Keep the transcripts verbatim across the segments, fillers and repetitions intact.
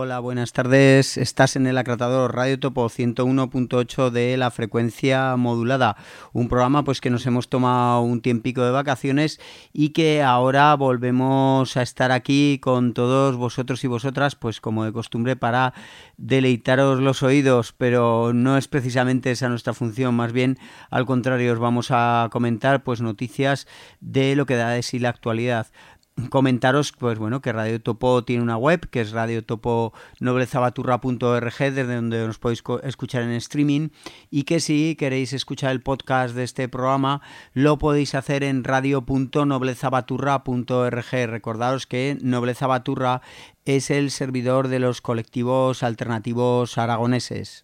Hola, buenas tardes. Estás en el Acratador Radio Topo ciento uno punto ocho de la frecuencia modulada. Un programa pues que nos hemos tomado un tiempico de vacaciones y que ahora volvemos a estar aquí con todos vosotros y vosotras, pues como de costumbre, para deleitaros los oídos, pero no es precisamente esa nuestra función, más bien al contrario, os vamos a comentar pues noticias de lo que da de sí la actualidad. Comentaros pues bueno que Radio Topo tiene una web que es radio topo noblezabaturra punto org, desde donde nos podéis escuchar en streaming, y que si queréis escuchar el podcast de este programa lo podéis hacer en radio punto noblezabaturra punto org. Recordaros que Nobleza Baturra es el servidor de los colectivos alternativos aragoneses.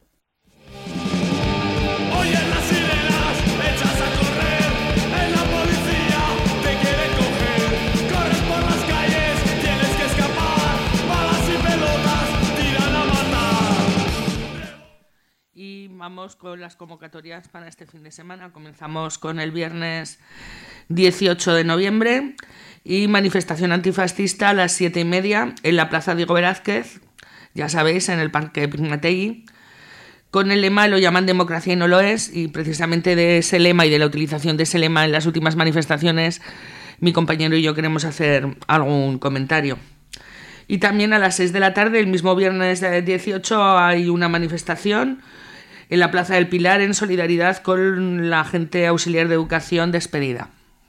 Vamos con las convocatorias para este fin de semana. Comenzamos con el viernes dieciocho de noviembre y manifestación antifascista a las siete y media en la Plaza Diego Velázquez, ya sabéis, en el Parque Pignategui, con el lema "Lo llaman democracia y no lo es", y precisamente de ese lema y de la utilización de ese lema en las últimas manifestaciones mi compañero y yo queremos hacer algún comentario. Y también a las seis de la tarde, el mismo viernes dieciocho, hay una manifestación en la Plaza del Pilar en solidaridad con la agente auxiliar de educación despedida.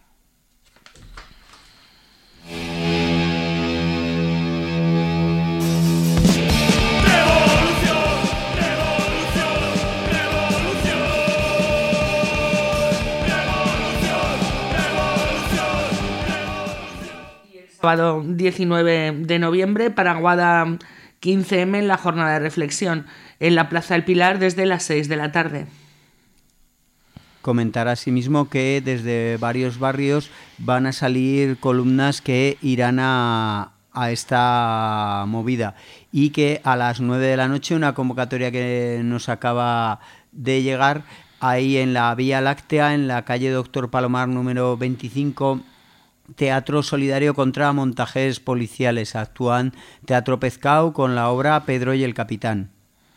Sábado diecinueve de noviembre, Paraguada quince eme, en la jornada de reflexión en la Plaza del Pilar desde las seis de la tarde. Comentar asimismo que desde varios barrios van a salir columnas que irán a, a esta movida, y que a las nueve de la noche una convocatoria que nos acaba de llegar ahí en la Vía Láctea, en la calle Doctor Palomar número veinticinco, Teatro Solidario contra montajes policiales. Actúan Teatro Pezcao con la obra Pedro y el Capitán.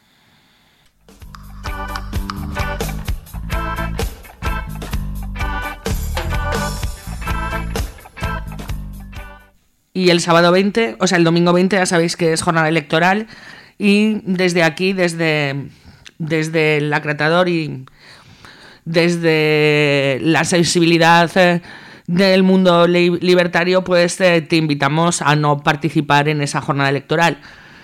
Y el sábado veinte, o sea, el domingo veinte, ya sabéis que es jornada electoral, y desde aquí, desde, desde el Acratador y desde la sensibilidad eh, del mundo li- libertario, pues eh, te invitamos a no participar en esa jornada electoral.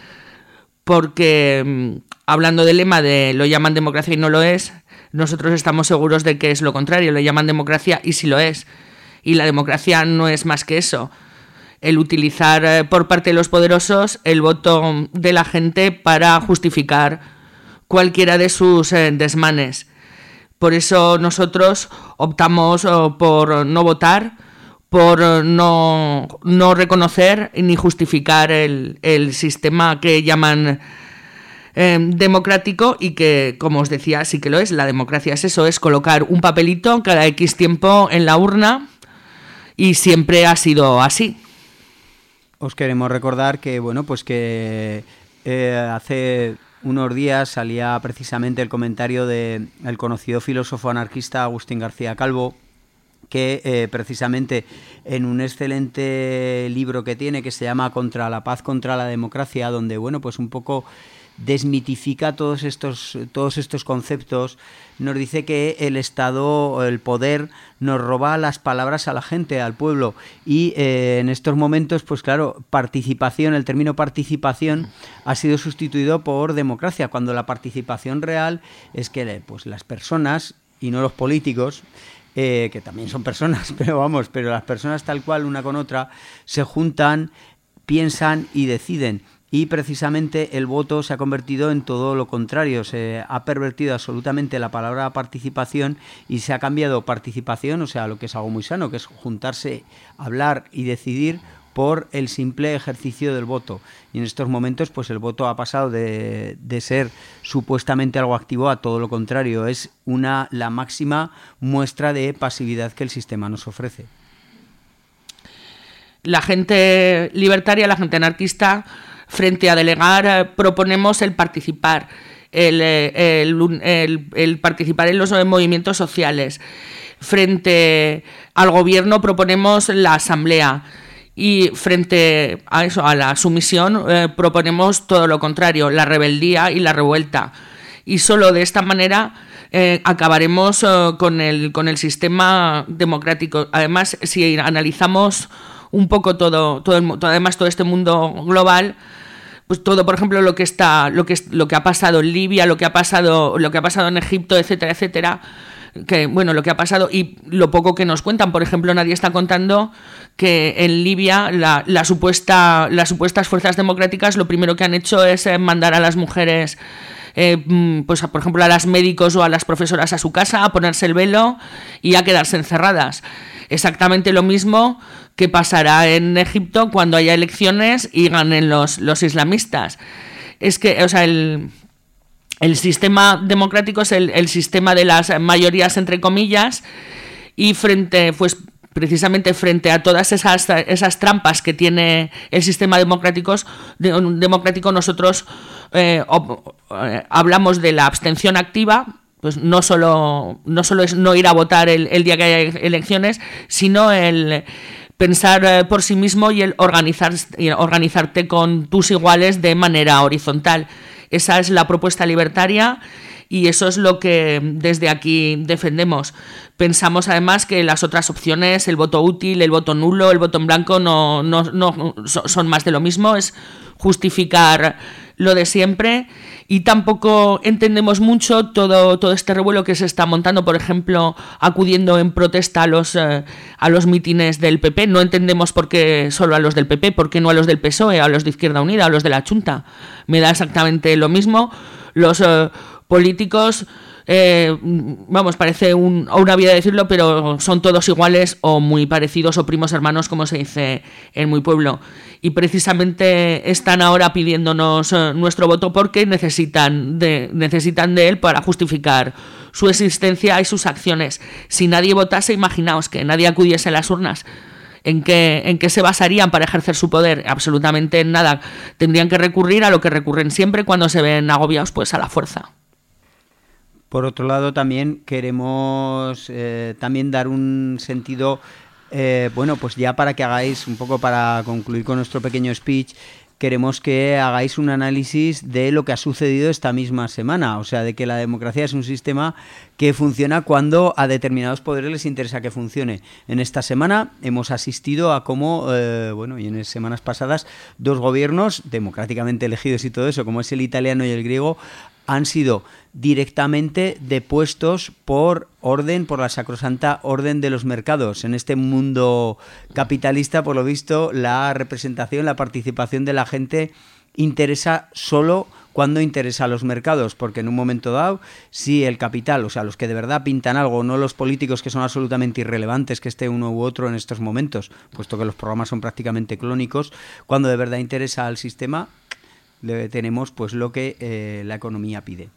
Porque, hablando del lema de "lo llaman democracia y no lo es", nosotros estamos seguros de que es lo contrario, lo llaman democracia y sí lo es. Y la democracia no es más que eso: el utilizar eh, por parte de los poderosos el voto de la gente para justificar cualquiera de sus eh, desmanes. Por eso nosotros optamos oh, por no votar, por no, no reconocer ni justificar el, el sistema que llaman eh, democrático, y que, como os decía, sí que lo es. La democracia es eso, es colocar un papelito cada X tiempo en la urna, y siempre ha sido así. Os queremos recordar que, bueno, pues que eh, hace unos días salía precisamente el comentario del conocido filósofo anarquista Agustín García Calvo, que eh, precisamente en un excelente libro que tiene, que se llama Contra la paz, contra la democracia, donde, bueno, pues un poco desmitifica todos estos, todos estos conceptos, nos dice que el Estado, el poder, nos roba las palabras a la gente, al pueblo, y eh, en estos momentos, pues claro, participación, el término participación ha sido sustituido por democracia, cuando la participación real es que pues las personas, y no los políticos, eh, que también son personas, pero vamos, pero las personas tal cual, una con otra, se juntan, piensan y deciden. Y precisamente el voto se ha convertido en todo lo contrario, se ha pervertido absolutamente la palabra participación y se ha cambiado participación, o sea, lo que es algo muy sano, que es juntarse, hablar y decidir, por el simple ejercicio del voto. Y en estos momentos pues el voto ha pasado de, de ser supuestamente algo activo a todo lo contrario, es una la máxima muestra de pasividad que el sistema nos ofrece. La gente libertaria, la gente anarquista, frente a delegar, eh, proponemos el participar, el, el, el, el participar en los movimientos sociales. Frente al gobierno proponemos la asamblea. Y frente a eso, a la sumisión, eh, proponemos todo lo contrario, la rebeldía y la revuelta. Y solo de esta manera eh, acabaremos eh, con, el, con el sistema democrático. Además, si analizamos un poco todo, todo, el, todo además todo este mundo global, pues todo, por ejemplo, lo que está, lo que lo que ha pasado en Libia, lo que ha pasado, lo que ha pasado en Egipto, etcétera, etcétera. Que bueno, lo que ha pasado y lo poco que nos cuentan, por ejemplo, nadie está contando que en Libia la, la supuesta, las supuestas fuerzas democráticas lo primero que han hecho es eh, mandar a las mujeres, eh, pues por ejemplo a las médicos o a las profesoras a su casa a ponerse el velo y a quedarse encerradas. Exactamente lo mismo que pasará en Egipto cuando haya elecciones y ganen los, los islamistas. Es que, o sea, el... El sistema democrático es el, el sistema de las mayorías, entre comillas, y frente, pues precisamente frente a todas esas, esas trampas que tiene el sistema democrático, democrático nosotros eh, ob, eh, hablamos de la abstención activa. Pues no solo, no solo es no ir a votar el, el día que haya elecciones, sino el pensar por sí mismo y el organizar, organizarte con tus iguales de manera horizontal. Esa es la propuesta libertaria y eso es lo que desde aquí defendemos. Pensamos además que las otras opciones, el voto útil, el voto nulo, el voto en blanco, no, no, no son más de lo mismo, es justificar lo de siempre. Y tampoco entendemos mucho todo, todo este revuelo que se está montando, por ejemplo, acudiendo en protesta a los, eh, a los mítines del P P. No entendemos por qué solo a los del P P, por qué no a los del P S O E, a los de Izquierda Unida, a los de la Chunta. Me da exactamente lo mismo. Los eh, políticos, eh, vamos, parece un, una vía de decirlo, pero son todos iguales o muy parecidos o primos hermanos, como se dice en mi pueblo. Y precisamente están ahora pidiéndonos eh, nuestro voto porque necesitan de, necesitan de él para justificar su existencia y sus acciones. Si nadie votase, imaginaos que nadie acudiese a las urnas. ¿En qué, ¿En qué se basarían para ejercer su poder? Absolutamente en nada. Tendrían que recurrir a lo que recurren siempre cuando se ven agobiados, pues a la fuerza. Por otro lado, también queremos eh, también dar un sentido... Eh, bueno, pues ya para que hagáis, un poco para concluir con nuestro pequeño speech, queremos que hagáis un análisis de lo que ha sucedido esta misma semana, o sea, de que la democracia es un sistema que funciona cuando a determinados poderes les interesa que funcione. En esta semana hemos asistido a cómo, eh, bueno, y en semanas pasadas, dos gobiernos democráticamente elegidos y todo eso, como es el italiano y el griego, han sido directamente depuestos por orden, por la sacrosanta orden de los mercados. En este mundo capitalista, por lo visto, la representación, la participación de la gente interesa solo cuando interesa a los mercados, porque en un momento dado, si el capital, o sea, los que de verdad pintan algo, no los políticos que son absolutamente irrelevantes, que esté uno u otro en estos momentos, puesto que los programas son prácticamente clónicos, cuando de verdad interesa al sistema, tenemos pues lo que eh, la economía pide.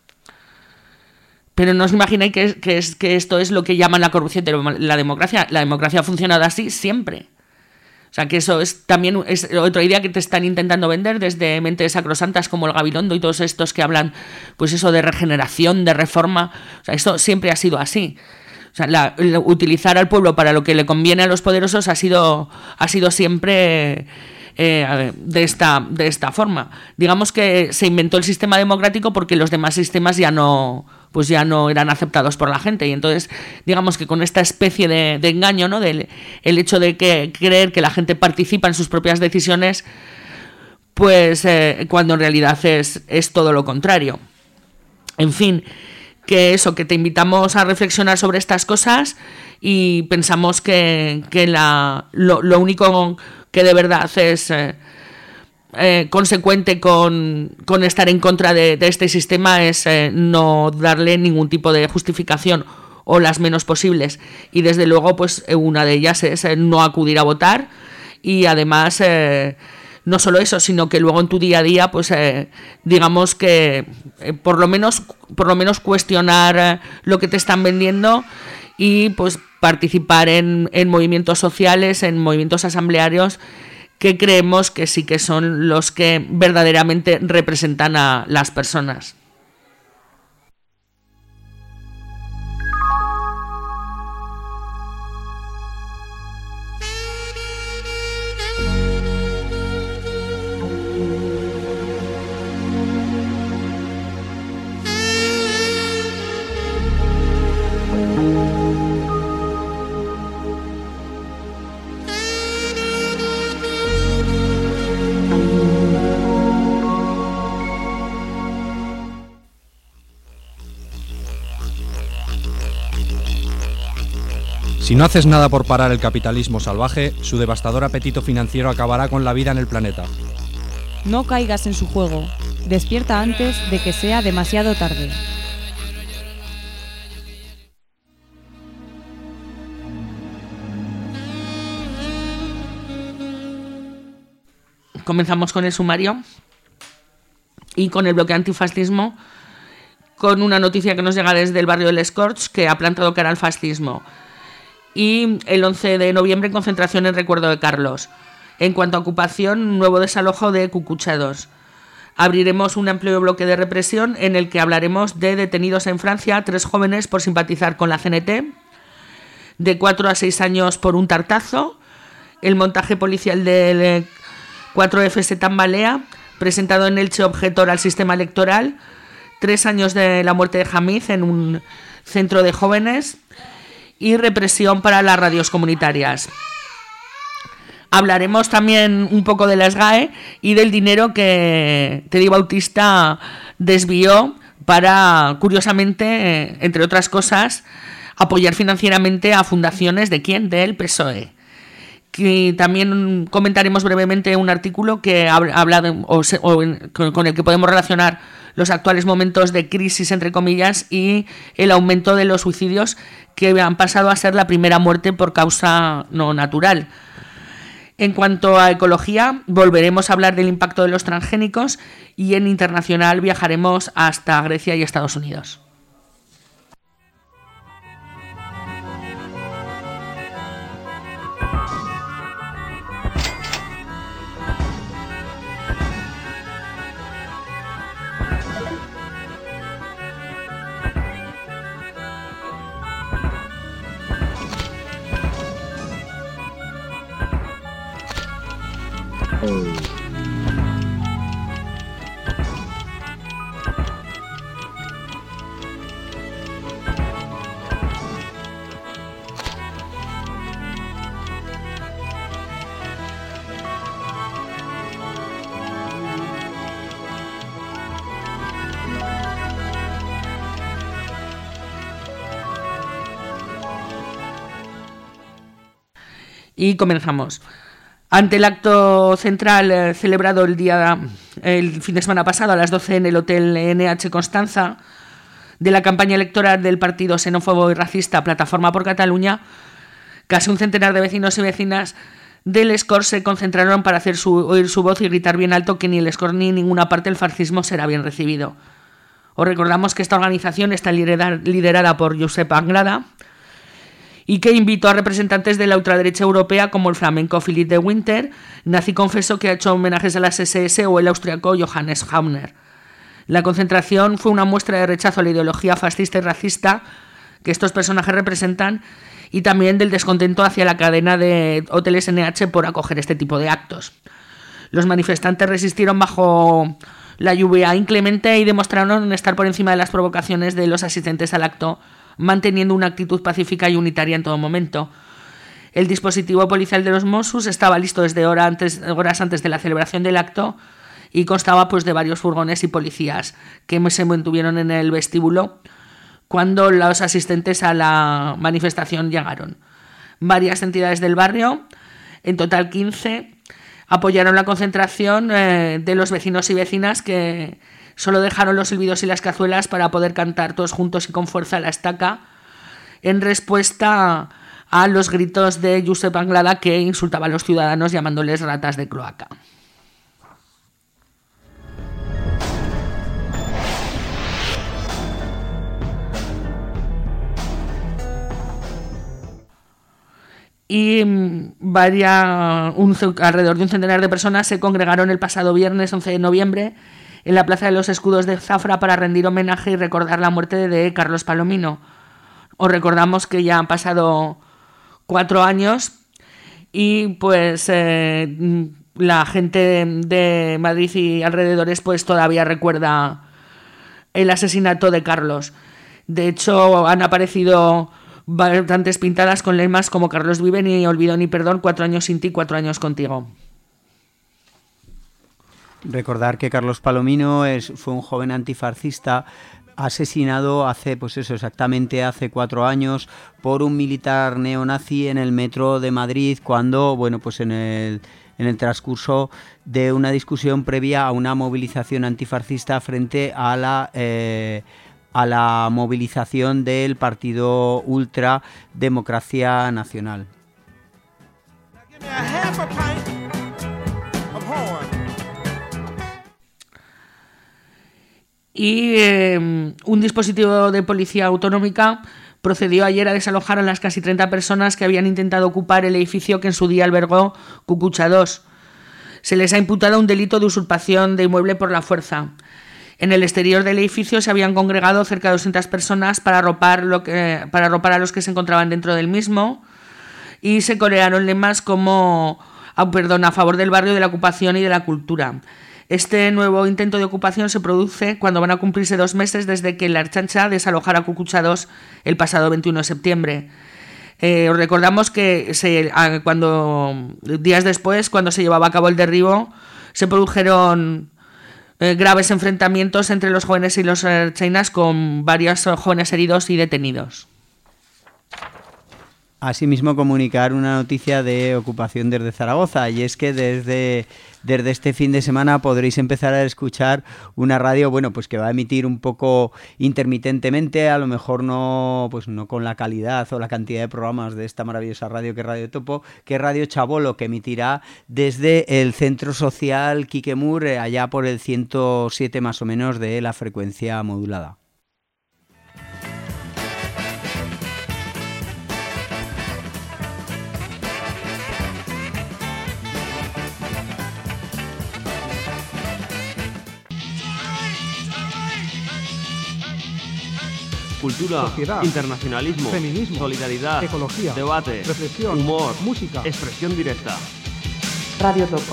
Pero no os imagináis que, que, es, que esto es lo que llaman la corrupción de la democracia. La democracia ha funcionado así siempre. O sea, que eso es también es otra idea que te están intentando vender desde mentes sacrosantas como el Gabilondo y todos estos que hablan, pues eso de regeneración, de reforma. O sea, esto siempre ha sido así. O sea, la, la, utilizar al pueblo para lo que le conviene a los poderosos ha sido, ha sido siempre... Eh, de esta de esta forma. Digamos que se inventó el sistema democrático porque los demás sistemas ya no pues ya no eran aceptados por la gente y entonces digamos que con esta especie de, de engaño, ¿no? Del el hecho de que creer que la gente participa en sus propias decisiones, pues eh, cuando en realidad es, es todo lo contrario. En fin, que eso, que te invitamos a reflexionar sobre estas cosas y pensamos que, que la, lo, lo único que de verdad es eh, eh, consecuente con, con estar en contra de, de este sistema es eh, no darle ningún tipo de justificación o las menos posibles. Y desde luego, pues una de ellas es eh, no acudir a votar y además... Eh, no solo eso, sino que luego en tu día a día, pues eh, digamos que eh, por lo menos por lo menos cuestionar eh, lo que te están vendiendo y pues participar en, en movimientos sociales, en movimientos asamblearios que creemos que sí que son los que verdaderamente representan a las personas. Si no haces nada por parar el capitalismo salvaje, su devastador apetito financiero acabará con la vida en el planeta. No caigas en su juego. Despierta antes de que sea demasiado tarde. Comenzamos con el sumario y con el bloque antifascismo, con una noticia que nos llega desde el barrio del Escorts, que ha plantado cara al fascismo. Y el once de noviembre, concentración en recuerdo de Carlos. En cuanto a ocupación, nuevo desalojo de Cucuchados. Abriremos un amplio bloque de represión en el que hablaremos de detenidos en Francia, tres jóvenes por simpatizar con la C N T, de cuatro a seis años por un tartazo, el montaje policial del cuatro F se tambalea, presentado en Elche objetor al sistema electoral, tres años de la muerte de Hamid en un centro de jóvenes y represión para las radios comunitarias. Hablaremos también un poco de la S G A E y del dinero que Teddy Bautista desvió para, curiosamente, entre otras cosas, apoyar financieramente a fundaciones de ¿quién? Del P S O E. Y también comentaremos brevemente un artículo que habla de, o, o, con el que podemos relacionar los actuales momentos de crisis, entre comillas, y el aumento de los suicidios, que han pasado a ser la primera muerte por causa no natural. En cuanto a ecología, volveremos a hablar del impacto de los transgénicos y en internacional viajaremos hasta Grecia y Estados Unidos. Y comenzamos. Ante el acto central eh, celebrado el día el fin de semana pasado a las doce en el Hotel N H Constanza de la campaña electoral del partido xenófobo y racista Plataforma por Cataluña, casi un centenar de vecinos y vecinas del Escort se concentraron para hacer su, oír su voz y gritar bien alto que ni el Escort ni ninguna parte del fascismo será bien recibido. Os recordamos que esta organización está liderada, liderada por Josep Anglada, y que invitó a representantes de la ultraderecha europea como el flamenco Philipp de Winter, nazi confeso que ha hecho homenajes a las S S, o el austriaco Johannes Hauner. La concentración fue una muestra de rechazo a la ideología fascista y racista que estos personajes representan y también del descontento hacia la cadena de hoteles N H por acoger este tipo de actos. Los manifestantes resistieron bajo la lluvia inclemente y demostraron estar por encima de las provocaciones de los asistentes al acto, manteniendo una actitud pacífica y unitaria en todo momento. El dispositivo policial de los Mossos estaba listo desde hora antes, horas antes de la celebración del acto y constaba pues de varios furgones y policías que se mantuvieron en el vestíbulo cuando los asistentes a la manifestación llegaron. Varias entidades del barrio, en total quince, apoyaron la concentración eh, de los vecinos y vecinas que solo dejaron los silbidos y las cazuelas para poder cantar todos juntos y con fuerza la estaca en respuesta a los gritos de Josep Anglada, que insultaba a los ciudadanos llamándoles ratas de cloaca. y varia, un, alrededor de un centenar de personas se congregaron el pasado viernes once de noviembre en la Plaza de los Escudos de Zafra para rendir homenaje y recordar la muerte de Carlos Palomino. Os recordamos que ya han pasado cuatro años y pues eh, la gente de Madrid y alrededores pues todavía recuerda el asesinato de Carlos. De hecho, han aparecido bastantes pintadas con lemas como Carlos vive, ni olvido ni perdón, cuatro años sin ti, cuatro años contigo. Recordar que Carlos Palomino es, fue un joven antifascista asesinado hace, pues eso, exactamente hace cuatro años por un militar neonazi en el metro de Madrid cuando, bueno, pues en el, en el transcurso de una discusión previa a una movilización antifascista frente a la... Eh, a la movilización del partido Ultra Democracia Nacional. Y eh, un dispositivo de policía autonómica procedió ayer a desalojar a las casi treinta personas que habían intentado ocupar el edificio que en su día albergó Cucucha dos. Se les ha imputado un delito de usurpación de inmueble por la fuerza. En el exterior del edificio se habían congregado cerca de doscientas personas para arropar, lo que, para arropar a los que se encontraban dentro del mismo y se corearon lemas como oh, perdón, a favor del barrio, de la ocupación y de la cultura. Este nuevo intento de ocupación se produce cuando van a cumplirse dos meses desde que la Ertzaintza desalojara Cucucha dos el pasado veintiuno de septiembre. Eh, os recordamos que se, cuando días después, cuando se llevaba a cabo el derribo, se produjeron Eh, graves enfrentamientos entre los jóvenes y los ertzainas con varios jóvenes heridos y detenidos. Asimismo, comunicar una noticia de ocupación desde Zaragoza, y es que desde, desde este fin de semana podréis empezar a escuchar una radio, bueno, pues que va a emitir un poco intermitentemente, a lo mejor no, pues no con la calidad o la cantidad de programas de esta maravillosa radio que es Radio Topo, que es Radio Chabolo, que emitirá desde el Centro Social Quiquemur, allá por el ciento siete más o menos de la frecuencia modulada. Cultura, sociedad, internacionalismo, feminismo, solidaridad, ecología, debate, reflexión, humor, música, expresión directa. Radio Topo.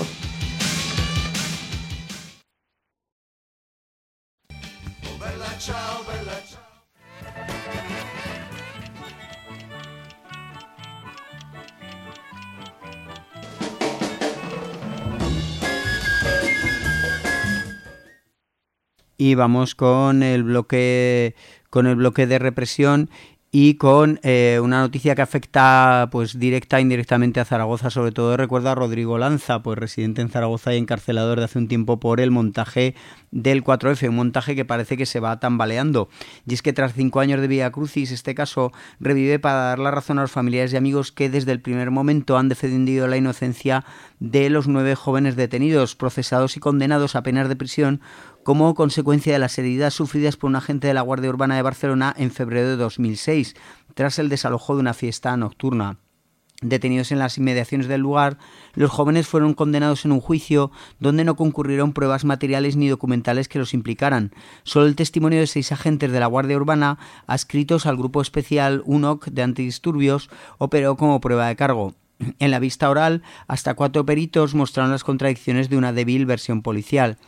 Y vamos con el bloque con el bloque de represión y con eh, una noticia que afecta pues directa e indirectamente a Zaragoza. Sobre todo recuerda a Rodrigo Lanza, pues residente en Zaragoza y encarcelado desde hace un tiempo por el montaje del cuatro efe, un montaje que parece que se va tambaleando. Y es que tras cinco años de Vía Crucis, este caso revive para dar la razón a los familiares y amigos que desde el primer momento han defendido la inocencia de los nueve jóvenes detenidos, procesados y condenados a penas de prisión como consecuencia de las heridas sufridas por un agente de la Guardia Urbana de Barcelona en febrero de dos mil seis, tras el desalojo de una fiesta nocturna. Detenidos en las inmediaciones del lugar, los jóvenes fueron condenados en un juicio donde no concurrieron pruebas materiales ni documentales que los implicaran. Solo el testimonio de seis agentes de la Guardia Urbana, adscritos al Grupo Especial U N O C de Antidisturbios, operó como prueba de cargo. En la vista oral, hasta cuatro peritos mostraron las contradicciones de una débil versión policial.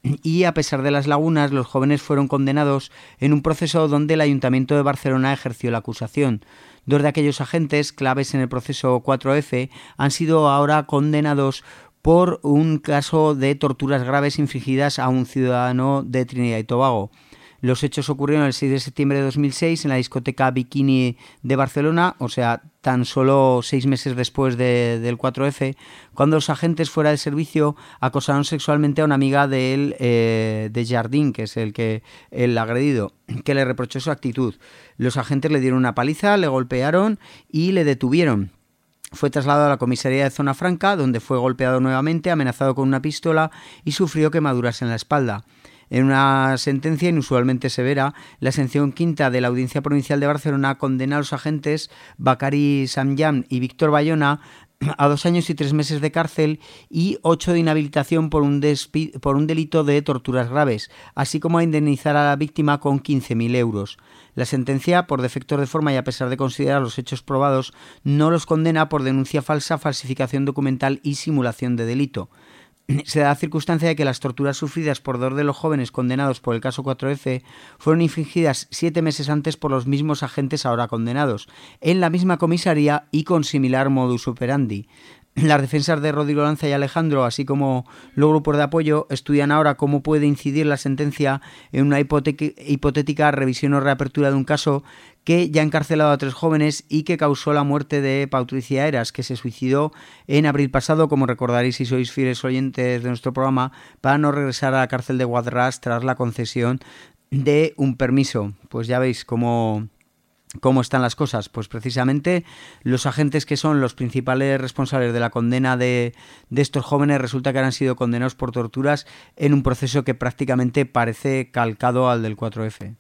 Y a pesar de las lagunas, los jóvenes fueron condenados en un proceso donde el Ayuntamiento de Barcelona ejerció la acusación. Dos de aquellos agentes claves en el proceso cuatro efe han sido ahora condenados por un caso de torturas graves infligidas a un ciudadano de Trinidad y Tobago. Los hechos ocurrieron el seis de septiembre de dos mil seis en la discoteca Bikini de Barcelona, o sea, tan solo seis meses después de, del cuatro efe, cuando los agentes fuera de servicio acosaron sexualmente a una amiga de él, eh, de Jardín, que es el, que, el agredido, que le reprochó su actitud. Los agentes le dieron una paliza, le golpearon y le detuvieron. Fue trasladado a la comisaría de Zona Franca, donde fue golpeado nuevamente, amenazado con una pistola y sufrió quemaduras en la espalda. En una sentencia inusualmente severa, la sección quinta de la Audiencia Provincial de Barcelona condena a los agentes Bacari Samyam y Víctor Bayona a dos años y tres meses de cárcel y ocho de inhabilitación por un, despi- por un delito de torturas graves, así como a indemnizar a la víctima con quince mil euros. La sentencia, por defectos de forma y a pesar de considerar los hechos probados, no los condena por denuncia falsa, falsificación documental y simulación de delito. Se da la circunstancia de que las torturas sufridas por dos de los jóvenes condenados por el caso cuatro efe fueron infligidas siete meses antes por los mismos agentes ahora condenados, en la misma comisaría y con similar modus operandi. Las defensas de Rodrigo Lanza y Alejandro, así como los grupos de apoyo, estudian ahora cómo puede incidir la sentencia en una hipotética revisión o reapertura de un caso que ya ha encarcelado a tres jóvenes y que causó la muerte de Patricia Eras, que se suicidó en abril pasado, como recordaréis si sois fieles oyentes de nuestro programa, para no regresar a la cárcel de Guadras tras la concesión de un permiso. Pues ya veis cómo... ¿Cómo están las cosas? Pues precisamente los agentes que son los principales responsables de la condena de, de estos jóvenes resulta que han sido condenados por torturas en un proceso que prácticamente parece calcado al del cuatro efe.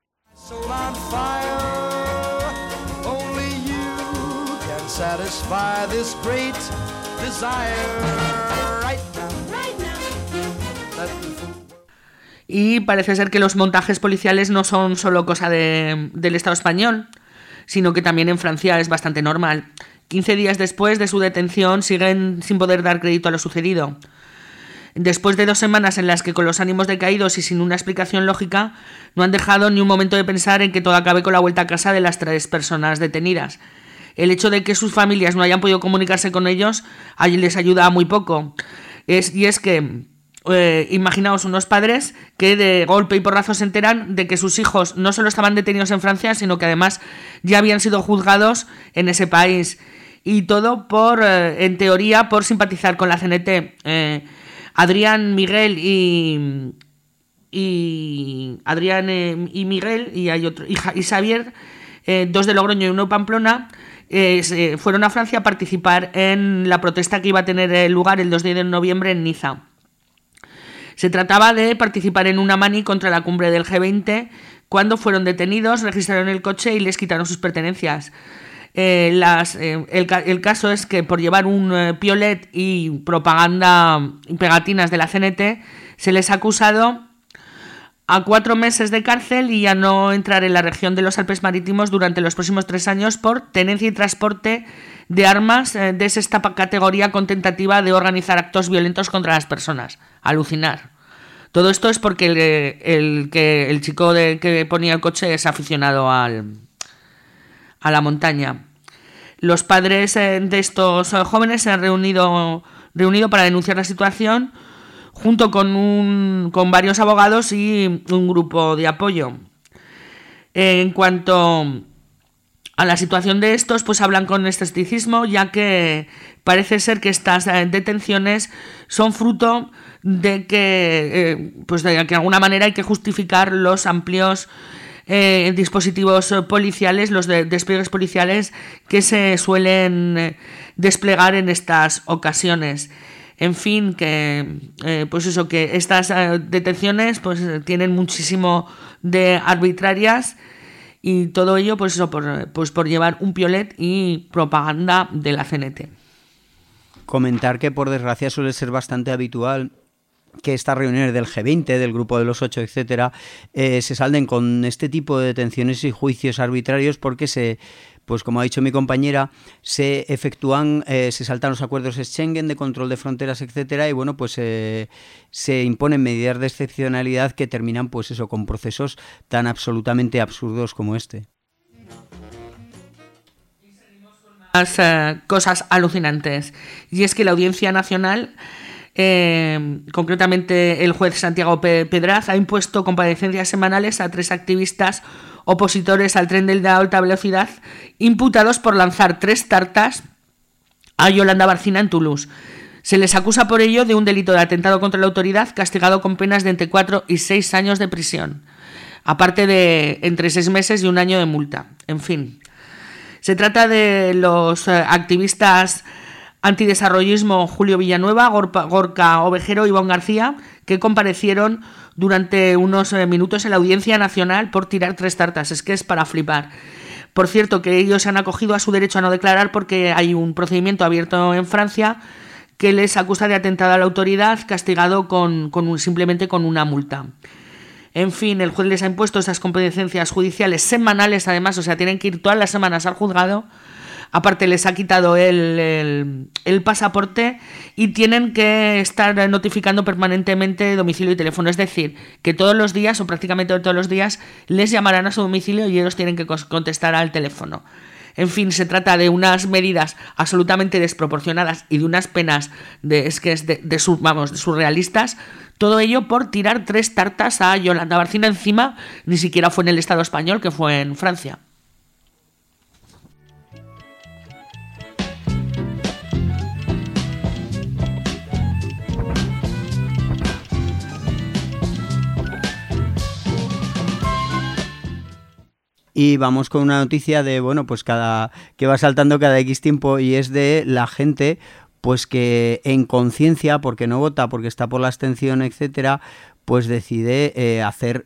Y parece ser que los montajes policiales no son solo cosa de, del Estado español, sino que también en Francia es bastante normal. quince días después de su detención siguen sin poder dar crédito a lo sucedido. Después de dos semanas en las que con los ánimos decaídos y sin una explicación lógica, no han dejado ni un momento de pensar en que todo acabe con la vuelta a casa de las tres personas detenidas. El hecho de que sus familias no hayan podido comunicarse con ellos les ayuda muy poco. Es, y es que... Eh, imaginaos unos padres que de golpe y porrazo se enteran de que sus hijos no solo estaban detenidos en Francia, sino que además ya habían sido juzgados en ese país. Y todo por, eh, en teoría, por simpatizar con la ce ene te. Eh, Adrián, Miguel y... y Adrián eh, y Miguel, y hay otro, y, y Xavier, eh, dos de Logroño y uno de Pamplona, eh, se fueron a Francia a participar en la protesta que iba a tener lugar el dos de noviembre en Niza. Se trataba de participar en una mani contra la cumbre del ge veinte. Cuando fueron detenidos, registraron el coche y les quitaron sus pertenencias. Eh, las, eh, el, el caso es que por llevar un eh, piolet y propaganda y pegatinas de la ce ene te, se les ha acusado a cuatro meses de cárcel y a no entrar en la región de los Alpes Marítimos durante los próximos tres años por tenencia y transporte de armas eh, de esta categoría con tentativa de organizar actos violentos contra las personas. Alucinar. Todo esto es porque el, el, que el chico de, que ponía el coche es aficionado al, a la montaña. Los padres eh, de estos jóvenes se han reunido, reunido para denunciar la situación junto con, un, con varios abogados y un grupo de apoyo. En cuanto a la situación de estos, pues hablan con escepticismo, ya que parece ser que estas eh, detenciones son fruto de que, eh, pues de que de alguna manera hay que justificar los amplios eh, dispositivos policiales, los de, despliegues policiales que se suelen eh, desplegar en estas ocasiones. En fin, que eh, pues eso, que estas eh, detenciones pues tienen muchísimo de arbitrarias. Y todo ello, pues eso, por, pues por llevar un piolet y propaganda de la ce ene te. Comentar que, por desgracia, suele ser bastante habitual que estas reuniones del ge veinte, del Grupo de los Ocho, etcétera, eh, se salden con este tipo de detenciones y juicios arbitrarios porque se... Pues como ha dicho mi compañera, se efectúan, eh, se saltan los acuerdos Schengen de control de fronteras, etcétera, y bueno, pues eh, se imponen medidas de excepcionalidad que terminan, pues eso, con procesos tan absolutamente absurdos como este. Las eh, cosas alucinantes. Y es que la Audiencia Nacional, eh, concretamente el juez Santiago Pedraz, ha impuesto comparecencias semanales a tres activistas opositores al tren de la alta velocidad, imputados por lanzar tres tartas a Yolanda Barcina en Toulouse. Se les acusa por ello de un delito de atentado contra la autoridad, castigado con penas de entre cuatro y seis años de prisión, aparte de entre seis meses y un año de multa. En fin, se trata de los eh, activistas antidesarrollismo Julio Villanueva, Gorka Ovejero y Ivonne García, que comparecieron durante unos eh, minutos en la Audiencia Nacional por tirar tres tartas. Es que es para flipar. Por cierto, que ellos se han acogido a su derecho a no declarar porque hay un procedimiento abierto en Francia que les acusa de atentado a la autoridad, castigado con, con un, simplemente con una multa. En fin, el juez les ha impuesto esas competencias judiciales semanales, además, o sea, tienen que ir todas las semanas al juzgado. Aparte, les ha quitado el, el, el pasaporte y tienen que estar notificando permanentemente domicilio y teléfono. Es decir, que todos los días, o prácticamente todos los días, les llamarán a su domicilio y ellos tienen que contestar al teléfono. En fin, se trata de unas medidas absolutamente desproporcionadas y de unas penas de, es que es de, de, sur, vamos, de surrealistas. Todo ello por tirar tres tartas a Yolanda Barcina encima. Ni siquiera fue en el Estado español, que fue en Francia. Y vamos con una noticia de, bueno, pues cada que va saltando cada X tiempo, y es de la gente pues que en conciencia, porque no vota, porque está por la abstención, etcétera, pues decide eh, hacer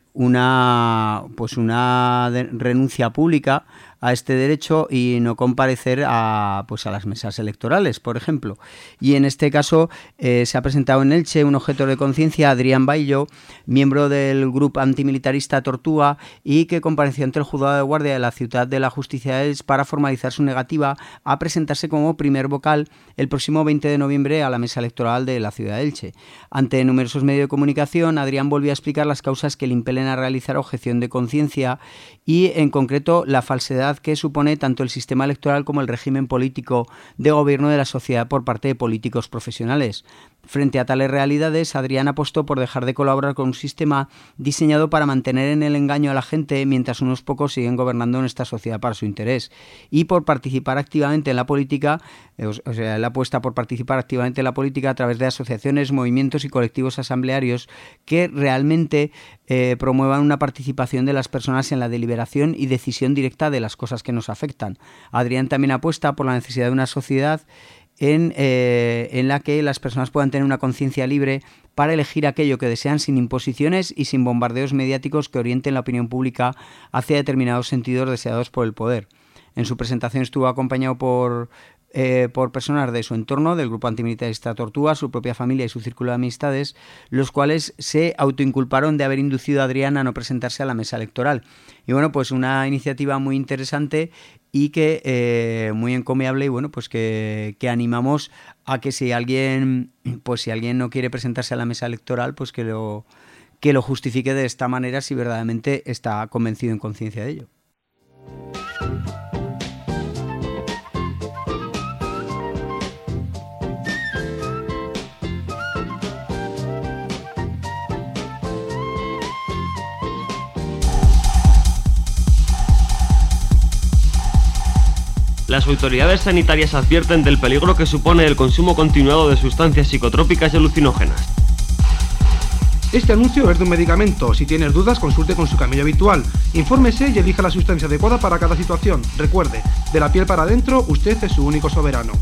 una pues una de, renuncia pública a este derecho y no comparecer a pues a las mesas electorales, por ejemplo. Y en este caso eh, se ha presentado en Elche un objetor de conciencia, Adrián Baillo, miembro del grupo antimilitarista Tortuga, y que compareció ante el juzgado de guardia de la Ciudad de la Justicia de Elche para formalizar su negativa a presentarse como primer vocal el próximo veinte de noviembre a la mesa electoral de la ciudad de Elche. Ante numerosos medios de comunicación, Adrián volvió a explicar las causas que le impelen a realizar objeción de conciencia y, en concreto, la falsedad que supone tanto el sistema electoral como el régimen político de gobierno de la sociedad por parte de políticos profesionales. Frente a tales realidades, Adrián apostó por dejar de colaborar con un sistema diseñado para mantener en el engaño a la gente mientras unos pocos siguen gobernando en esta sociedad para su interés, y por participar activamente en la política, o sea, él apuesta por participar activamente en la política a través de asociaciones, movimientos y colectivos asamblearios que realmente eh, promuevan una participación de las personas en la deliberación y decisión directa de las cosas que nos afectan. Adrián también apuesta por la necesidad de una sociedad En, eh, en la que las personas puedan tener una conciencia libre para elegir aquello que desean sin imposiciones y sin bombardeos mediáticos que orienten la opinión pública hacia determinados sentidos deseados por el poder. En su presentación estuvo acompañado por, eh, por personas de su entorno, del grupo antimilitarista Tortuga, su propia familia y su círculo de amistades, los cuales se autoinculparon de haber inducido a Adrián a no presentarse a la mesa electoral. Y bueno, pues una iniciativa muy interesante y que eh, muy encomiable, y bueno, pues que, que animamos a que si alguien pues si alguien no quiere presentarse a la mesa electoral, pues que lo que lo justifique de esta manera si verdaderamente está convencido en conciencia de ello. Las autoridades sanitarias advierten del peligro que supone el consumo continuado de sustancias psicotrópicas y alucinógenas. Este anuncio es de un medicamento. Si tienes dudas, consulte con su camello habitual. Infórmese y elija la sustancia adecuada para cada situación. Recuerde, de la piel para adentro, usted es su único soberano.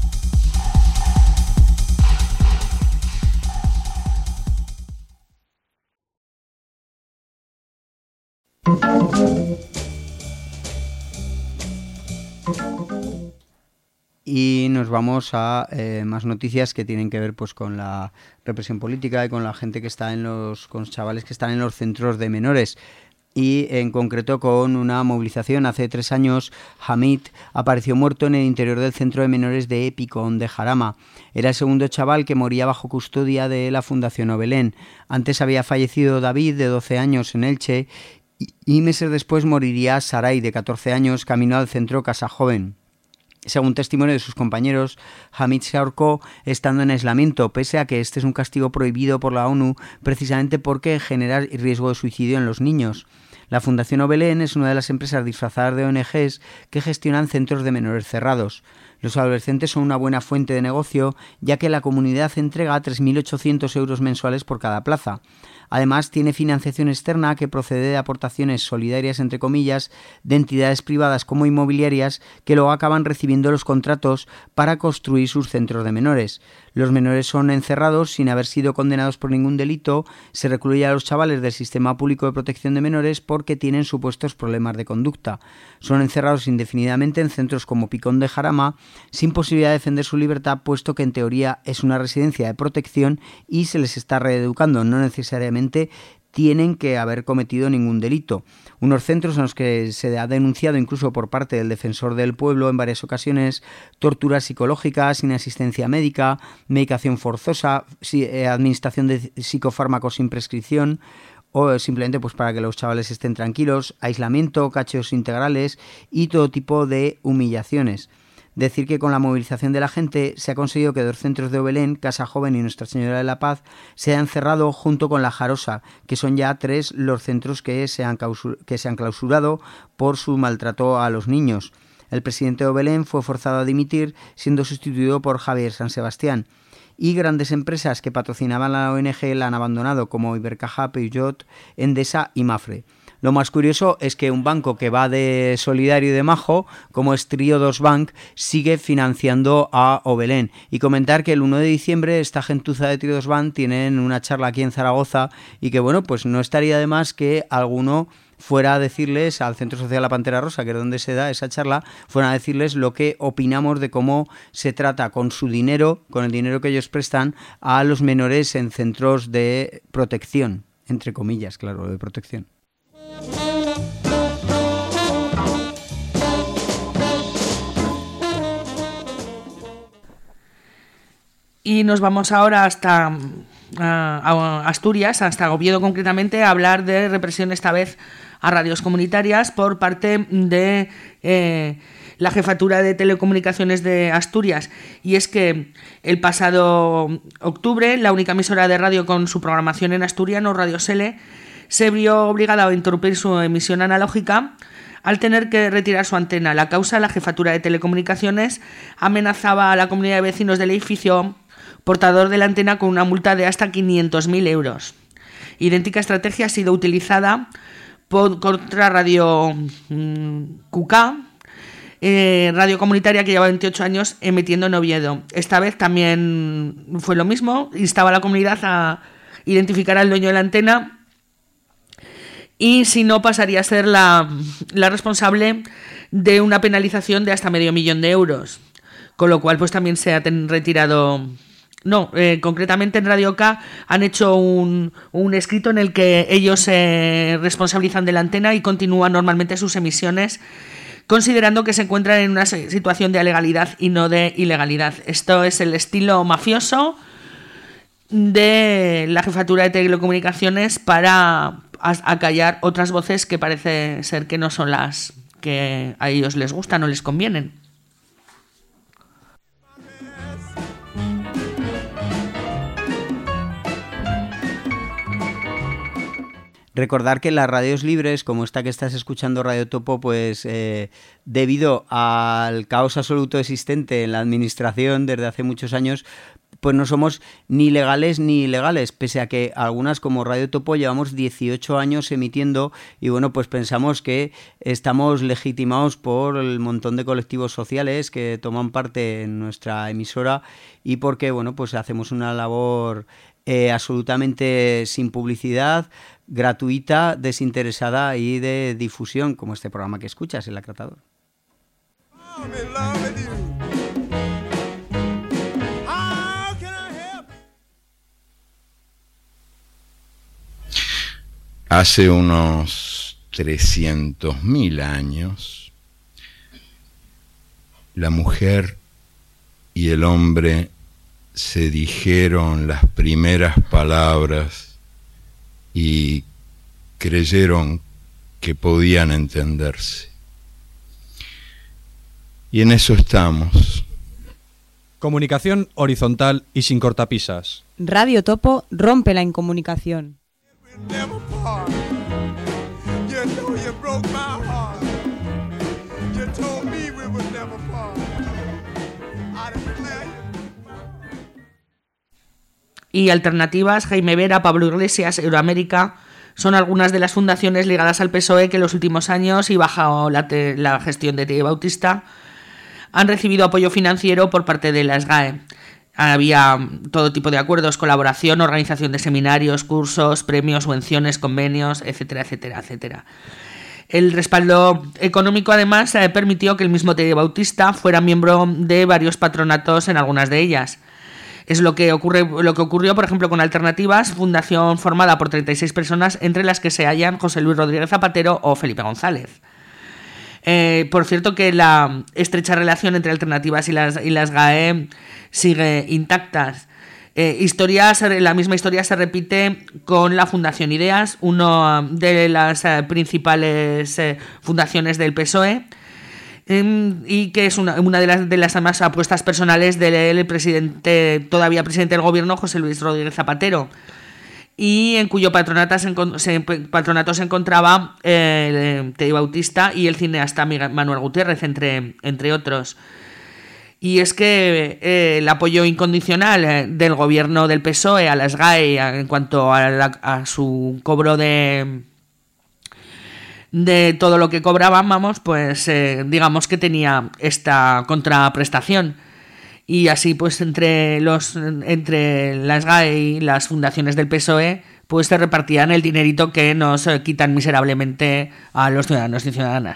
Y nos vamos a eh, más noticias que tienen que ver pues con la represión política y con la gente que está en los, con los chavales que están en los centros de menores. Y en concreto con una movilización. Hace tres años Hamid apareció muerto en el interior del centro de menores de Epicón de Jarama. Era el segundo chaval que moría bajo custodia de la Fundación Obelén. Antes había fallecido David, de doce años, en Elche, y, y meses después moriría Saray, de catorce años, camino al centro Casa Joven. Según testimonio de sus compañeros, Hamid se ahorcó estando en aislamiento, pese a que este es un castigo prohibido por la ONU precisamente porque genera riesgo de suicidio en los niños. La Fundación Obelén es una de las empresas disfrazadas de O N Ges que gestionan centros de menores cerrados. Los adolescentes son una buena fuente de negocio, ya que la comunidad entrega tres mil ochocientos euros mensuales por cada plaza. Además, tiene financiación externa que procede de aportaciones solidarias, entre comillas, de entidades privadas como inmobiliarias que luego acaban recibiendo los contratos para construir sus centros de menores. Los menores son encerrados sin haber sido condenados por ningún delito, se recluye a los chavales del Sistema Público de Protección de Menores porque tienen supuestos problemas de conducta. Son encerrados indefinidamente en centros como Picón de Jarama, sin posibilidad de defender su libertad, puesto que en teoría es una residencia de protección y se les está reeducando, no necesariamente tienen que haber cometido ningún delito. Unos centros en los que se ha denunciado incluso por parte del defensor del pueblo en varias ocasiones torturas psicológicas, inasistencia médica, medicación forzosa, administración de psicofármacos sin prescripción, o simplemente pues para que los chavales estén tranquilos, aislamiento, cacheos integrales y todo tipo de humillaciones. Decir que con la movilización de la gente se ha conseguido que dos centros de Obelén, Casa Joven y Nuestra Señora de la Paz, se hayan cerrado junto con La Jarosa, que son ya tres los centros que se han, que se han clausurado por su maltrato a los niños. El presidente de Obelén fue forzado a dimitir, siendo sustituido por Javier San Sebastián. Y grandes empresas que patrocinaban a la O N G la han abandonado, como Ibercaja, Peugeot, Endesa y Mafre. Lo más curioso es que un banco que va de solidario y de majo, como es Triodos Bank, sigue financiando a Obelén. Y comentar que el uno de diciembre esta gentuza de Triodos Bank tienen una charla aquí en Zaragoza y que, bueno, pues no estaría de más que alguno fuera a decirles al Centro Social La Pantera Rosa, que es donde se da esa charla, fueran a decirles lo que opinamos de cómo se trata con su dinero, con el dinero que ellos prestan a los menores en centros de protección, entre comillas, claro, de protección. Y nos vamos ahora hasta uh, a Asturias, hasta Oviedo concretamente, a hablar de represión esta vez a radios comunitarias por parte de eh, la Jefatura de Telecomunicaciones de Asturias. Y es que el pasado octubre la única emisora de radio con su programación en asturiano, Radio Sele, se vio obligada a interrumpir su emisión analógica al tener que retirar su antena. La causa, la Jefatura de Telecomunicaciones amenazaba a la comunidad de vecinos del edificio portador de la antena con una multa de hasta quinientos mil euros. Idéntica estrategia ha sido utilizada por, contra Radio mmm, Q K, eh, radio comunitaria que lleva veintiocho años emitiendo en Oviedo. Esta vez también fue lo mismo, instaba a la comunidad a identificar al dueño de la antena y si no pasaría a ser la, la responsable de una penalización de hasta medio millón de euros. Con lo cual pues también se ha ten, retirado... No, eh, concretamente en Radio K han hecho un, un escrito en el que ellos se eh, responsabilizan de la antena y continúan normalmente sus emisiones, considerando que se encuentran en una situación de legalidad y no de ilegalidad. Esto es el estilo mafioso de la Jefatura de Telecomunicaciones para acallar otras voces que parece ser que no son las que a ellos les gustan o les convienen. Recordar que las radios libres, como esta que estás escuchando, Radio Topo, pues eh, debido al caos absoluto existente en la administración desde hace muchos años, pues no somos ni legales ni ilegales, pese a que algunas como Radio Topo llevamos dieciocho años emitiendo y bueno, pues pensamos que estamos legitimados por el montón de colectivos sociales que toman parte en nuestra emisora y porque, bueno, pues hacemos una labor eh, absolutamente sin publicidad, gratuita, desinteresada y de difusión, como este programa que escuchas, El Acratador. Hace unos trescientos mil años, la mujer y el hombre se dijeron las primeras palabras y creyeron que podían entenderse. Y en eso estamos. Comunicación horizontal y sin cortapisas. Radio Topo rompe la incomunicación. y Alternativas, Jaime Vera, Pablo Iglesias, Euroamérica, son algunas de las fundaciones ligadas al P S O E que en los últimos años y bajo la, te, la gestión de Tellez Bautista han recibido apoyo financiero por parte de la S G A E. Había todo tipo de acuerdos, colaboración, organización de seminarios, cursos, premios, subvenciones, convenios, etcétera, etcétera, etcétera. El respaldo económico, además, eh, permitió que el mismo Tellez Bautista fuera miembro de varios patronatos en algunas de ellas. Es lo que ocurre, lo que ocurrió, por ejemplo, con Alternativas, fundación formada por treinta y seis personas, entre las que se hallan José Luis Rodríguez Zapatero o Felipe González. Eh, por cierto, que la estrecha relación entre Alternativas y las, y las S G A E sigue intacta. Eh, historias, la misma historia se repite con la Fundación Ideas, una de las eh, principales eh, fundaciones del P S O E, eh, y que es una, una de, las, de las más apuestas personales del presidente, todavía presidente del gobierno, José Luis Rodríguez Zapatero, y en cuyo patronato se, se, patronato se encontraba eh, Tellez Bautista y el cineasta Manuel Gutiérrez, entre, entre otros. Y es que eh, el apoyo incondicional eh, del gobierno del P S O E a la S G A E en cuanto a, la, a su cobro de de todo lo que cobraban, vamos, pues eh, digamos que tenía esta contraprestación. Y así, pues, entre los entre la S G A E y las fundaciones del P S O E, pues se repartían el dinerito que nos eh, quitan miserablemente a los ciudadanos y ciudadanas.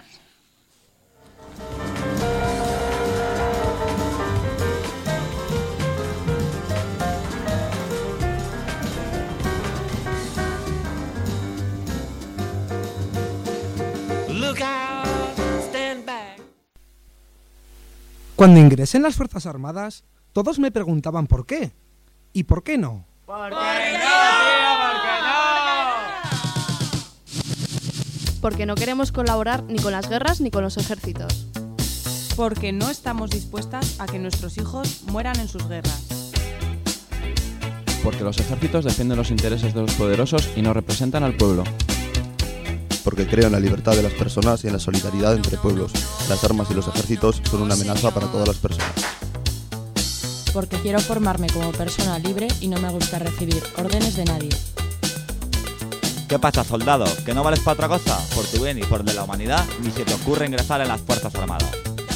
Cuando ingresé en las Fuerzas Armadas, todos me preguntaban por qué. ¿Y por qué no? ¿Por qué no, tío? ¿Por qué no? Porque no queremos colaborar ni con las guerras ni con los ejércitos. Porque no estamos dispuestas a que nuestros hijos mueran en sus guerras. Porque los ejércitos defienden los intereses de los poderosos y no representan al pueblo. Porque creo en la libertad de las personas y en la solidaridad entre pueblos. Las armas y los ejércitos son una amenaza para todas las personas. Porque quiero formarme como persona libre y no me gusta recibir órdenes de nadie. ¿Qué pasa, soldado? ¿Que no vales para otra cosa? Por tu bien y por el de la humanidad, ni se te ocurre ingresar en las Fuerzas Armadas.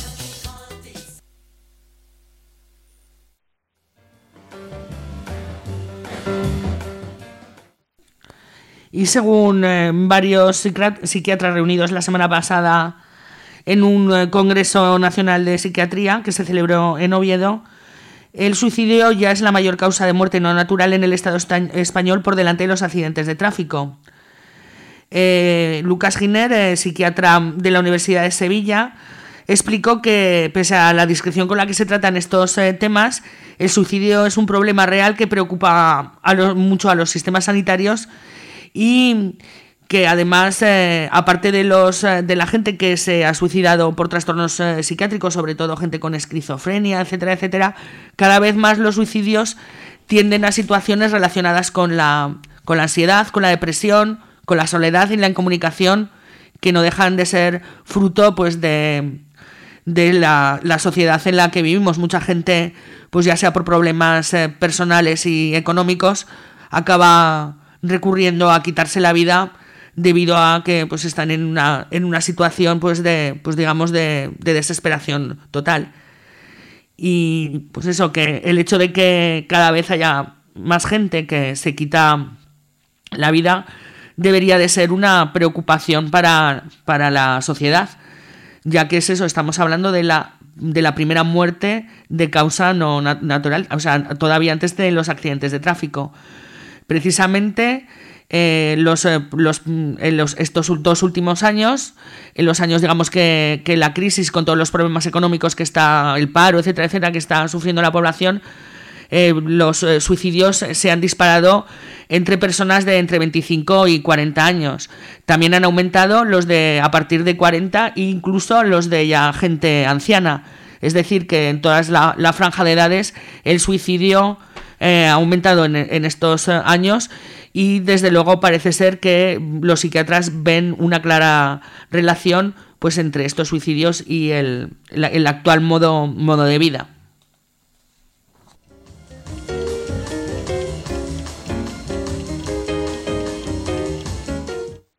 Y según eh, varios psiquiatras reunidos la semana pasada en un eh, Congreso Nacional de Psiquiatría que se celebró en Oviedo, el suicidio ya es la mayor causa de muerte no natural en el Estado español por delante de los accidentes de tráfico. Eh, Lucas Giner, eh, psiquiatra de la Universidad de Sevilla, explicó que, pese a la discreción con la que se tratan estos eh, temas, el suicidio es un problema real que preocupa a lo, mucho a los sistemas sanitarios. Y que además, eh, aparte de los eh, de la gente que se ha suicidado por trastornos eh, psiquiátricos, sobre todo gente con esquizofrenia, etcétera, etcétera, cada vez más los suicidios tienden a situaciones relacionadas con la, con la ansiedad, con la depresión, con la soledad y la incomunicación, que no dejan de ser fruto, pues, de, de la, la sociedad en la que vivimos. Mucha gente, pues ya sea por problemas eh, personales y económicos, acaba recurriendo a quitarse la vida debido a que, pues, están en una en una situación, pues, de pues digamos de, de desesperación total. Y pues eso, que el hecho de que cada vez haya más gente que se quita la vida debería de ser una preocupación para, para la sociedad, ya que es eso, estamos hablando de la de la primera muerte de causa no nat- natural, o sea, todavía antes de los accidentes de tráfico. Precisamente eh, los, eh, los, en los, estos dos últimos años, en los años, digamos, que, que la crisis con todos los problemas económicos que está, el paro, etcétera, etcétera, que está sufriendo la población, eh, los eh, suicidios se han disparado entre personas de entre veinticinco y cuarenta años. También han aumentado los de a partir de cuarenta e incluso los de ya gente anciana. Es decir, que en toda la, la franja de edades el suicidio Eh, ha aumentado en, en estos años, y desde luego parece ser que los psiquiatras ven una clara relación, pues, entre estos suicidios y el, el, el actual modo, modo de vida.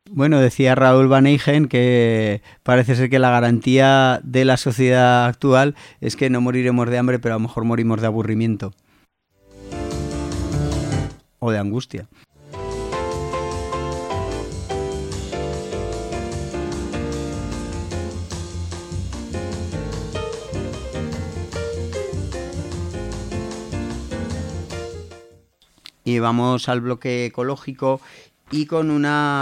Bueno, decía Raúl Van Eygen que parece ser que la garantía de la sociedad actual es que no moriremos de hambre, pero a lo mejor morimos de aburrimiento. O de angustia. Y vamos al bloque ecológico y con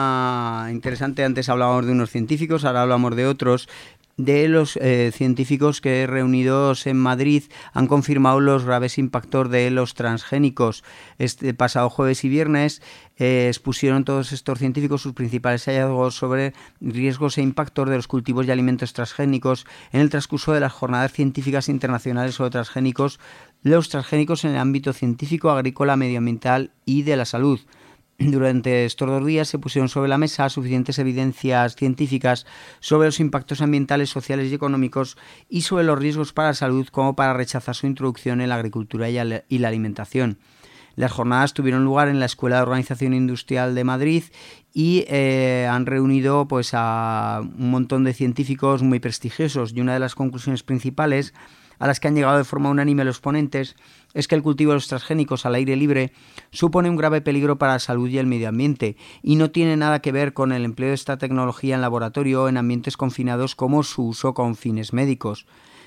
una interesante, antes hablábamos de unos científicos, ahora hablamos de otros, de los eh, científicos que reunidos en Madrid han confirmado los graves impactos de los transgénicos. Este pasado jueves y viernes eh, expusieron todos estos científicos sus principales hallazgos sobre riesgos e impactos de los cultivos y alimentos transgénicos en el transcurso de las jornadas científicas internacionales sobre transgénicos, los transgénicos en el ámbito científico, agrícola, medioambiental y de la salud. Durante estos dos días se pusieron sobre la mesa suficientes evidencias científicas sobre los impactos ambientales, sociales y económicos y sobre los riesgos para la salud como para rechazar su introducción en la agricultura y la alimentación. Las jornadas tuvieron lugar en la Escuela de Organización Industrial de Madrid y eh, han reunido pues, a un montón de científicos muy prestigiosos, y una de las conclusiones principales a las que han llegado de forma unánime los ponentes es que el cultivo de los transgénicos al aire libre supone un grave peligro para la salud y el medio ambiente y no tiene nada que ver con el empleo de esta tecnología en laboratorio o en ambientes confinados como su uso con fines médicos.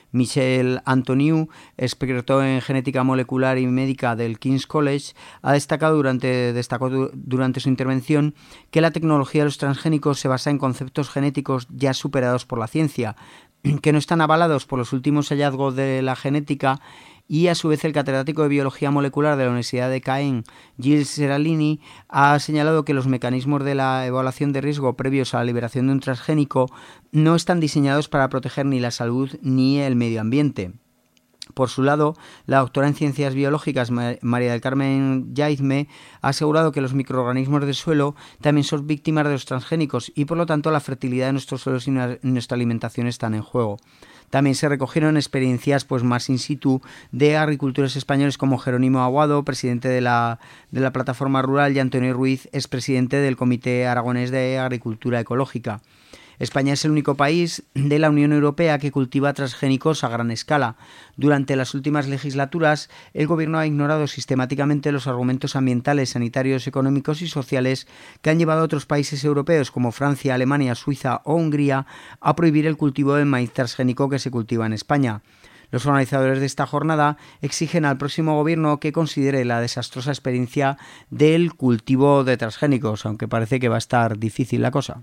Michel Antoniou, experto en genética molecular y médica del King's College, ha destacado durante, destacó durante su intervención que la tecnología de los transgénicos se basa en conceptos genéticos ya superados por la ciencia, que no están avalados por los últimos hallazgos de la genética, y a su vez el catedrático de Biología Molecular de la Universidad de Caen, Gilles Seralini, ha señalado que los mecanismos de la evaluación de riesgo previos a la liberación de un transgénico no están diseñados para proteger ni la salud ni el medio ambiente. Por su lado, la doctora en Ciencias Biológicas María del Carmen Yaizme ha asegurado que los microorganismos del suelo también son víctimas de los transgénicos y por lo tanto la fertilidad de nuestros suelos y nuestra alimentación están en juego. También se recogieron experiencias pues, más in situ de agricultores españoles como Jerónimo Aguado, presidente de la, de la Plataforma Rural, y Antonio Ruiz, expresidente del Comité Aragonés de Agricultura Ecológica. España es el único país de la Unión Europea que cultiva transgénicos a gran escala. Durante las últimas legislaturas, el Gobierno ha ignorado sistemáticamente los argumentos ambientales, sanitarios, económicos y sociales que han llevado a otros países europeos como Francia, Alemania, Suiza o Hungría a prohibir el cultivo del maíz transgénico que se cultiva en España. Los organizadores de esta jornada exigen al próximo Gobierno que considere la desastrosa experiencia del cultivo de transgénicos, aunque parece que va a estar difícil la cosa.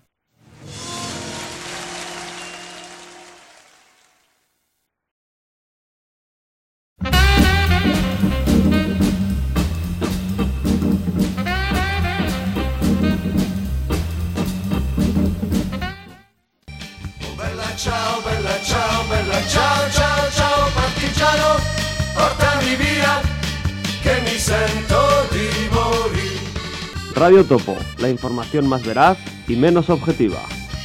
Ciao, bella ciao, bella ciao, ciao, ciao, partigiano, portami via, que mi sento di morir. Radio Topo, la información más veraz y menos objetiva.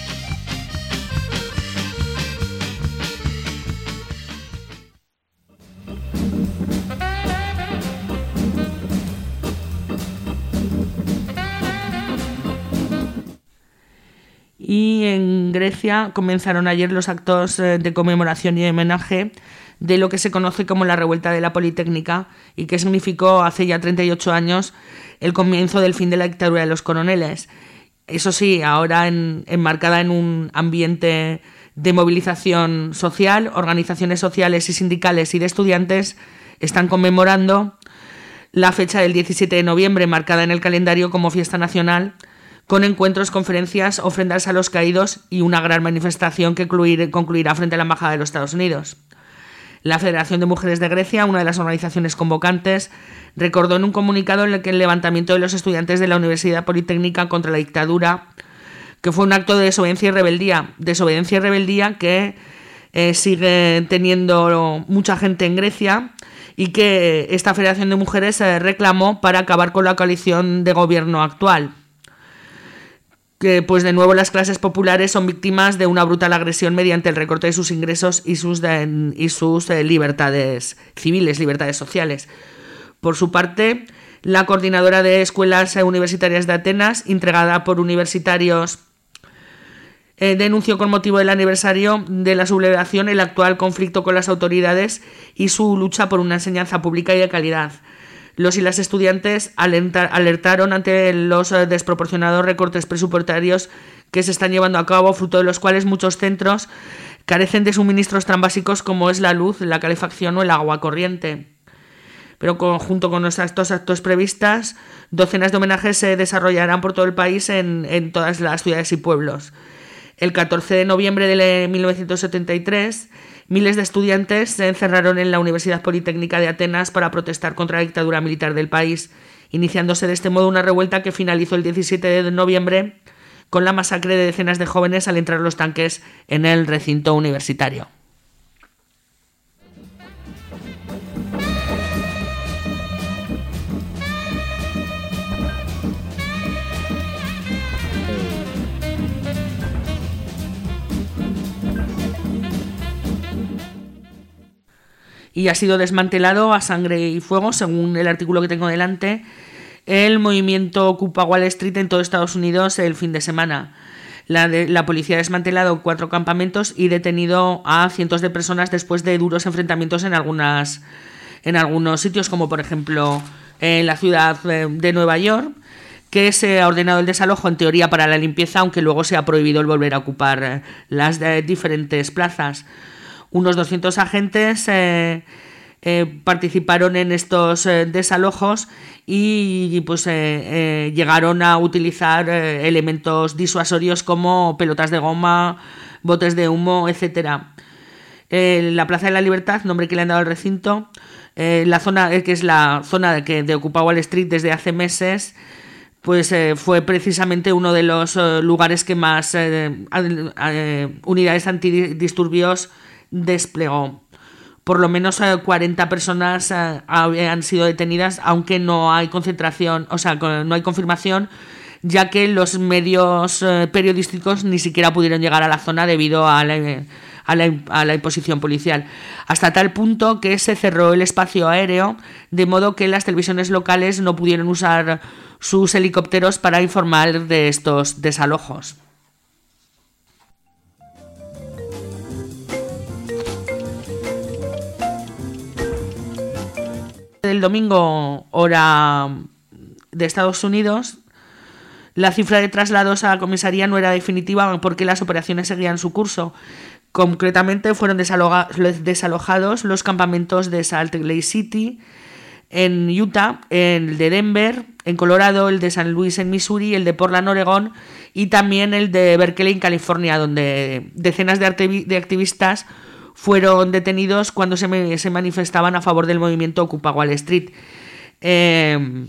Y en Grecia comenzaron ayer los actos de conmemoración y homenaje de lo que se conoce como la revuelta de la Politécnica y que significó hace ya treinta y ocho años el comienzo del fin de la dictadura de los coroneles. Eso sí, ahora en, enmarcada en un ambiente de movilización social, organizaciones sociales y sindicales y de estudiantes están conmemorando la fecha del diecisiete de noviembre, marcada en el calendario como fiesta nacional, con encuentros, conferencias, ofrendas a los caídos y una gran manifestación que concluirá frente a la Embajada de los Estados Unidos. La Federación de Mujeres de Grecia, una de las organizaciones convocantes, recordó en un comunicado en el que el levantamiento de los estudiantes de la Universidad Politécnica contra la dictadura, que fue un acto de desobediencia y rebeldía, desobediencia y rebeldía que eh, sigue teniendo mucha gente en Grecia y que esta Federación de Mujeres eh, reclamó para acabar con la coalición de gobierno actual. Que pues de nuevo las clases populares son víctimas de una brutal agresión mediante el recorte de sus ingresos y sus, de, y sus eh, libertades civiles, libertades sociales. Por su parte, La coordinadora de escuelas universitarias de Atenas, integrada por universitarios, eh, denunció con motivo del aniversario de la sublevación el actual conflicto con las autoridades y su lucha por una enseñanza pública y de calidad. Los y las estudiantes alertaron ante los desproporcionados recortes presupuestarios que se están llevando a cabo, fruto de los cuales muchos centros carecen de suministros tan básicos como es la luz, la calefacción o el agua corriente. Pero con, junto con estos actos previstas, docenas de homenajes se desarrollarán por todo el país en, en todas las ciudades y pueblos. El catorce de noviembre de mil novecientos setenta y tres, miles de estudiantes se encerraron en la Universidad Politécnica de Atenas para protestar contra la dictadura militar del país, iniciándose de este modo una revuelta que finalizó el diecisiete de noviembre con la masacre de decenas de jóvenes al entrar los tanques en el recinto universitario. Y ha sido desmantelado a sangre y fuego, según el artículo que tengo delante, el movimiento Ocupa Wall Street en todo Estados Unidos el fin de semana. La, de, la policía ha desmantelado cuatro campamentos y detenido a cientos de personas después de duros enfrentamientos en, algunas, en algunos sitios, como por ejemplo en la ciudad de Nueva York, que se ha ordenado el desalojo en teoría para la limpieza, aunque luego se ha prohibido el volver a ocupar las diferentes plazas. Unos doscientos agentes eh, eh, participaron en estos eh, desalojos y pues eh, eh, llegaron a utilizar eh, elementos disuasorios como pelotas de goma, botes de humo, etcétera. Eh, la Plaza de la Libertad, nombre que le han dado al recinto, eh, la zona eh, que es la zona de que de ocupa Wall Street desde hace meses, pues eh, fue precisamente uno de los eh, lugares que más eh, eh, unidades antidisturbios desplegó. Por lo menos eh, cuarenta personas eh, han sido detenidas, aunque no hay concentración, o sea, no hay confirmación, ya que los medios eh, periodísticos ni siquiera pudieron llegar a la zona debido a la, a, la, a la imposición policial. Hasta tal punto que se cerró el espacio aéreo, de modo que las televisiones locales no pudieron usar sus helicópteros para informar de estos desalojos. El domingo, hora de Estados Unidos, la cifra de traslados a la comisaría no era definitiva porque las operaciones seguían su curso. Concretamente, fueron desaloja- desalojados los campamentos de Salt Lake City, en Utah, el de Denver, en Colorado, el de San Luis en Missouri, el de Portland, Oregón, y también el de Berkeley, en California, donde decenas de, artevi- de activistas fueron detenidos cuando se, me, se manifestaban a favor del movimiento Ocupa Wall Street. Eh,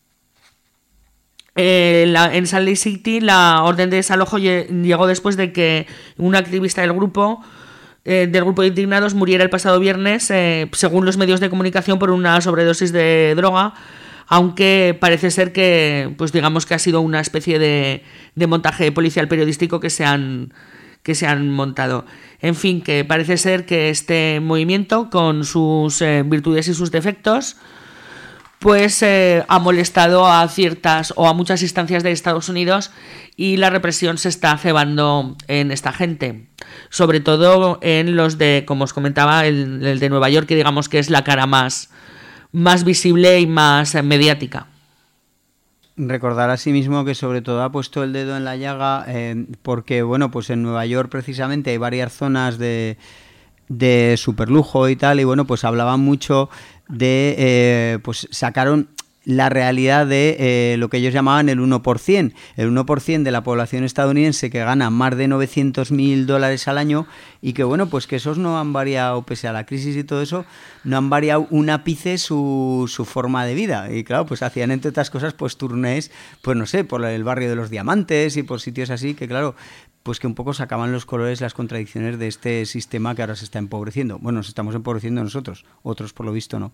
eh, la, en Salt Lake City la orden de desalojo llegó después de que un activista del grupo eh, del grupo de indignados muriera el pasado viernes, eh, según los medios de comunicación, por una sobredosis de droga, aunque parece ser que, pues digamos que ha sido una especie de, de montaje policial periodístico que se han que se han montado. En fin, que parece ser que este movimiento, con sus eh, virtudes y sus defectos, pues eh, ha molestado a ciertas o a muchas instancias de Estados Unidos y la represión se está cebando en esta gente. Sobre todo en los de, como os comentaba, el, el de Nueva York, que digamos que es la cara más, más visible y más eh, mediática. Recordar asimismo que sobre todo ha puesto el dedo en la llaga eh, porque, bueno, pues en Nueva York precisamente hay varias zonas de, de superlujo y tal, y bueno, pues hablaban mucho de, eh, pues sacaron la realidad de eh, lo que ellos llamaban el uno por ciento. El uno por ciento de la población estadounidense que gana más de novecientos mil dólares al año y que, bueno, pues que esos no han variado, pese a la crisis y todo eso, no han variado un ápice su, su forma de vida. Y claro, pues hacían entre otras cosas pues turnés, pues no sé, por el barrio de los Diamantes y por sitios así que, claro, pues que un poco sacaban los colores, las contradicciones de este sistema que ahora se está empobreciendo. Bueno, nos estamos empobreciendo nosotros, otros por lo visto no.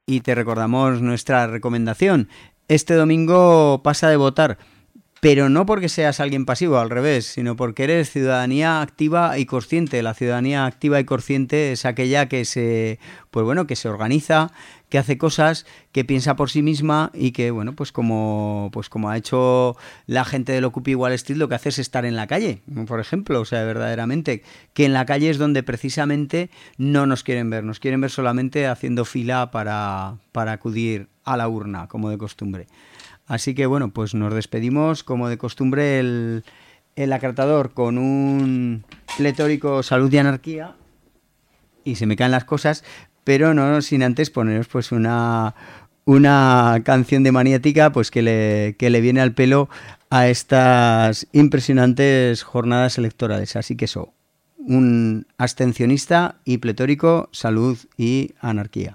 y te recordamos nuestra recomendación. Este domingo pasa de votar, pero no porque seas alguien pasivo, al revés, sino porque eres ciudadanía activa y consciente. La ciudadanía activa y consciente es aquella que se, pues bueno, que se organiza, que hace cosas, que piensa por sí misma y que, bueno, pues como, pues como ha hecho la gente del Occupy Wall Street, lo que hace es estar en la calle, por ejemplo, o sea, verdaderamente, que en la calle es donde precisamente no nos quieren ver, nos quieren ver solamente haciendo fila para, para acudir a la urna, como de costumbre. Así que bueno, pues nos despedimos como de costumbre el, el acratador con un pletórico Salud y Anarquía, y se me caen las cosas, pero no sin antes poneros pues una, una canción de Maniática pues que le, que le viene al pelo a estas impresionantes jornadas electorales. Así que eso, un abstencionista y pletórico Salud y Anarquía.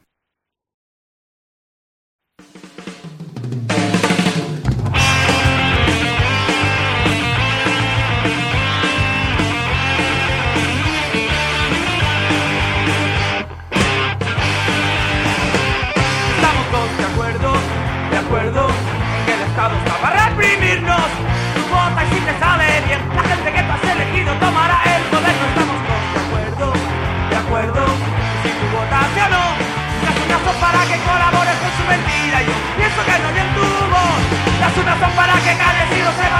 Está para reprimirnos. Tú vota y si te sale bien, la gente que tú has elegido tomará el poder. No estamos todos de acuerdo, de acuerdo. Si tú votas o no, das una razón para que colabores con su mentira. Yo pienso que no hay en tu voz, das una razón para que calles y no se